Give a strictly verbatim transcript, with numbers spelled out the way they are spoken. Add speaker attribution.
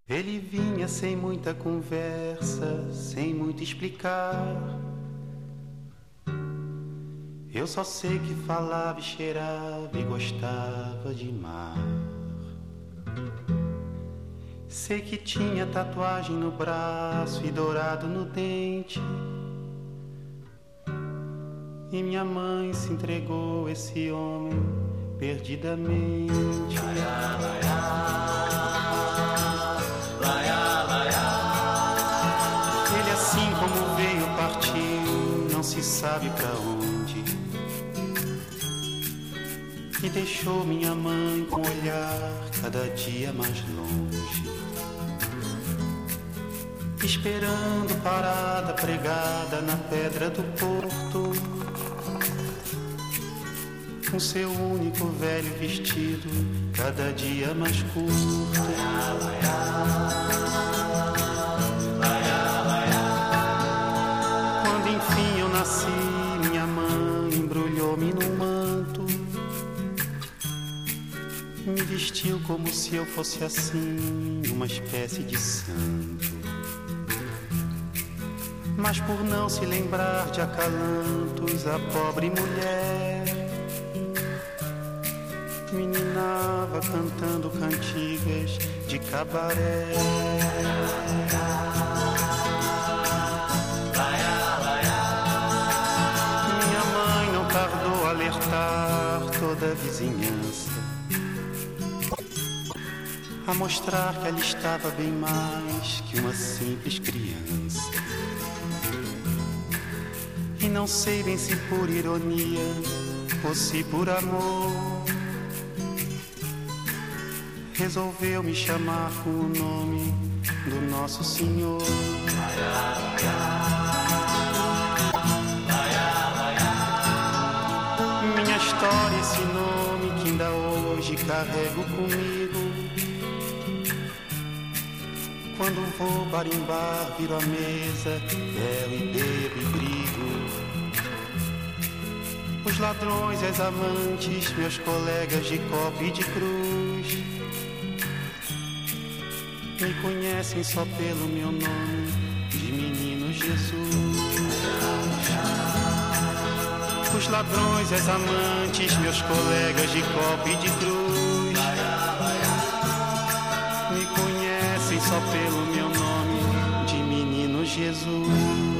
Speaker 1: Ele vinha sem muita conversa, sem muito explicar. Eu só sei que falava e cheirava e gostava de mar. Sei que tinha tatuagem no braço e dourado no dente. E minha mãe se entregou a esse homem perdidamente. Laiá, laiá, laiá, laiá. Ele assim como veio partiu, não se sabe pra onde. E deixou minha mãe com o olhar cada dia mais longe, esperando parada pregada na pedra do porto, com seu único velho vestido cada dia mais curto. Laiá, laiá, laiá, laiá. Quando enfim eu nasci, minha mãe embrulhou-me num manto, me vestiu como se eu fosse assim, uma espécie de santo. Mas por não se lembrar de acalantos, a pobre mulher meninava cantando cantigas de cabaré. Minha mãe não tardou a alertar toda a vizinhança, a mostrar que ela estava bem mais que uma simples criança. E não sei bem se por ironia ou se por amor, resolveu me chamar com o nome do Nosso Senhor. Laiá, laiá, laiá. Minha história, esse nome que ainda hoje carrego comigo. Quando vou barimbar, viro a mesa, bebo e bebo e brigo. Os ladrões e as amantes, meus colegas de copa e de cruz, me conhecem só pelo meu nome de Menino Jesus. Os ladrões e as amantes, meus colegas de copa e de cruz, me conhecem só pelo meu nome de Menino Jesus.